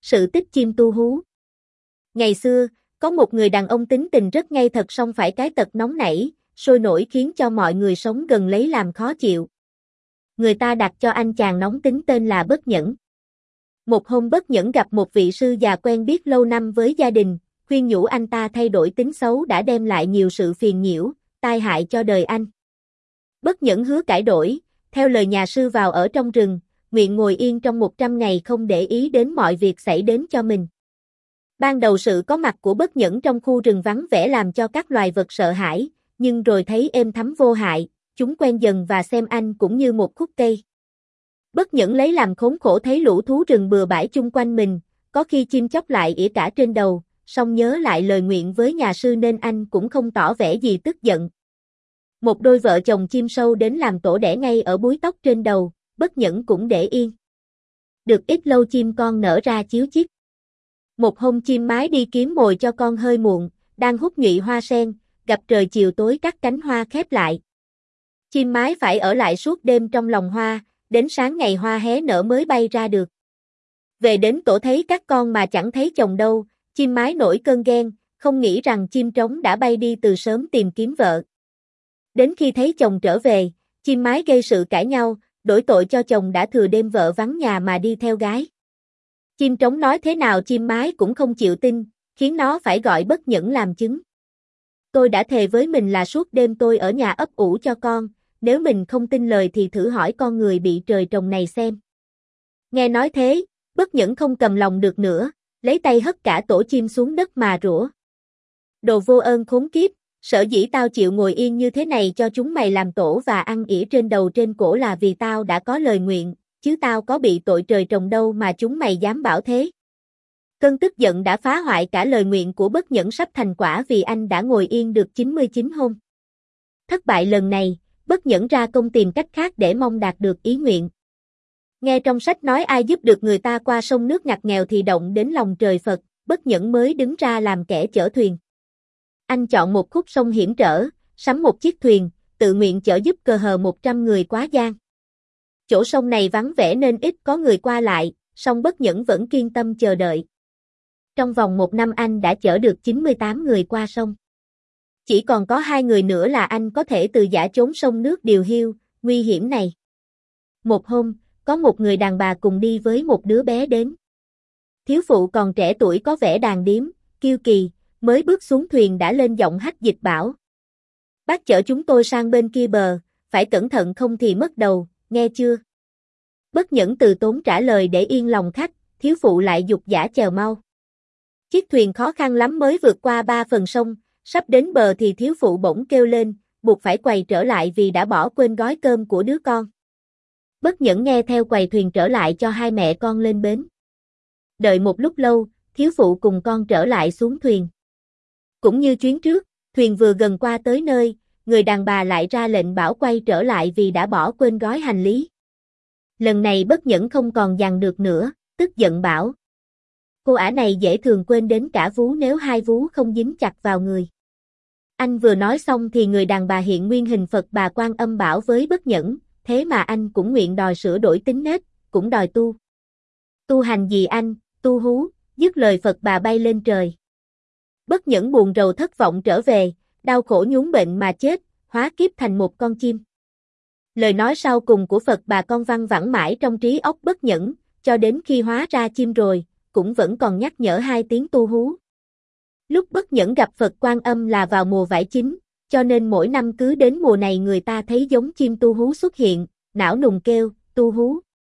Sự tích chim tu hú. Ngày xưa, có một người đàn ông tính tình rất ngây thật song phải cái tật nóng nảy, sôi nổi khiến cho mọi người sống gần lấy làm khó chịu. Người ta đặt cho anh chàng nóng tính tên là Bất Nhẫn. Một hôm Bất Nhẫn gặp một vị sư già quen biết lâu năm với gia đình, khuyên nhủ anh ta thay đổi tính xấu đã đem lại nhiều sự phiền nhiễu, tai hại cho đời anh. Bất Nhẫn hứa cải đổi, theo lời nhà sư vào ở trong rừng, nguyện ngồi yên trong 100 ngày không để ý đến mọi việc xảy đến cho mình. Ban đầu sự có mặt của Bất Nhẫn trong khu rừng vắng vẻ làm cho các loài vật sợ hãi, nhưng rồi thấy êm thấm vô hại, chúng quen dần và xem anh cũng như một khúc cây. Bất Nhẫn lấy làm khốn khổ thấy lũ thú rừng bừa bãi chung quanh mình, có khi chim chóc lại ỉa cả trên đầu, song nhớ lại lời nguyện với nhà sư nên anh cũng không tỏ vẻ gì tức giận. Một đôi vợ chồng chim sâu đến làm tổ đẻ ngay ở búi tóc trên đầu, Bất Nhẫn cũng để yên. Được ít lâu chim con nở ra chíu chít. Một hôm chim mái đi kiếm mồi cho con hơi muộn, đang hút nhụy hoa sen, gặp trời chiều tối các cánh hoa khép lại. Chim mái phải ở lại suốt đêm trong lòng hoa, đến sáng ngày hoa hé nở mới bay ra được. Về đến tổ thấy các con mà chẳng thấy chồng đâu, chim mái nổi cơn ghen, không nghĩ rằng chim trống đã bay đi từ sớm tìm kiếm vợ. Đến khi thấy chồng trở về, chim mái gây sự cãi nhau, đổi tội cho chồng đã thừa đêm vợ vắng nhà mà đi theo gái. Chim trống nói thế nào chim mái cũng không chịu tin, khiến nó phải gọi Bất Nhẫn làm chứng. Tôi đã thề với mình là suốt đêm tôi ở nhà ấp ủ cho con, nếu mình không tin lời thì thử hỏi con người bị trời trồng này xem. Nghe nói thế, Bất Nhẫn không cầm lòng được nữa, lấy tay hất cả tổ chim xuống đất mà rủa. Đồ vô ơn khốn kiếp, sở dĩ tao chịu ngồi yên như thế này cho chúng mày làm tổ và ăn ỉa trên đầu trên cổ là vì tao đã có lời nguyện, chứ tao có bị tội trời trồng đâu mà chúng mày dám bảo thế. Cơn tức giận đã phá hoại cả lời nguyện của Bất Nhẫn sắp thành quả vì anh đã ngồi yên được 99 hôm. Thất bại lần này, Bất Nhẫn ra công tìm cách khác để mong đạt được ý nguyện. Nghe trong sách nói ai giúp được người ta qua sông nước ngặt nghèo thì động đến lòng trời Phật, Bất Nhẫn mới đứng ra làm kẻ chở thuyền. Anh chọn một khúc sông hiểm trở, sắm một chiếc thuyền, tự nguyện chở giúp cờ hờ 100 người quá giang. Chỗ sông này vắng vẻ nên ít có người qua lại, song Bất Nhẫn vẫn kiên tâm chờ đợi. Trong vòng 1 năm anh đã chở được 98 người qua sông. Chỉ còn có 2 người nữa là anh có thể từ giã trốn sông nước điều hiu, nguy hiểm này. Một hôm, có một người đàn bà cùng đi với một đứa bé đến. Thiếu phụ còn trẻ tuổi có vẻ đàn điếm, kiêu kỳ, mới bước xuống thuyền đã lên giọng hách dịch bảo. Bác chở chúng tôi sang bên kia bờ, phải cẩn thận không thì mất đầu, nghe chưa? Bất Nhẫn từ tốn trả lời để yên lòng khách, thiếu phụ lại giục giã chèo mau. Chiếc thuyền khó khăn lắm mới vượt qua 3 phần sông, sắp đến bờ thì thiếu phụ bỗng kêu lên, buộc phải quay trở lại vì đã bỏ quên gói cơm của đứa con. Bất Nhẫn nghe theo quầy thuyền trở lại cho hai mẹ con lên bến. Đợi một lúc lâu, thiếu phụ cùng con trở lại xuống thuyền. Cũng như chuyến trước, thuyền vừa gần qua tới nơi, người đàn bà lại ra lệnh bảo quay trở lại vì đã bỏ quên gói hành lý. Lần này Bất Nhẫn không còn dằn được nữa, tức giận bảo. Cô ả này dễ thường quên đến cả vú nếu 2 vú không dính chặt vào người. Anh vừa nói xong thì người đàn bà hiện nguyên hình Phật Bà Quan Âm bảo với Bất Nhẫn, thế mà anh cũng nguyện đòi sửa đổi tính nết, cũng đòi tu. Tu hành gì anh, tu hú, dứt lời Phật Bà bay lên trời. Bất Nhẫn buồn rầu thất vọng trở về, đau khổ nhún bệnh mà chết, hóa kiếp thành một con chim. Lời nói sau cùng của Phật Bà con văng vẳng mãi trong trí óc Bất Nhẫn, cho đến khi hóa ra chim rồi, cũng vẫn còn nhắc nhở 2 tiếng tu hú. Lúc Bất Nhẫn gặp Phật Quan Âm là vào mùa vải chín, cho nên mỗi năm cứ đến mùa này người ta thấy giống chim tu hú xuất hiện, não nùng kêu, tu hú.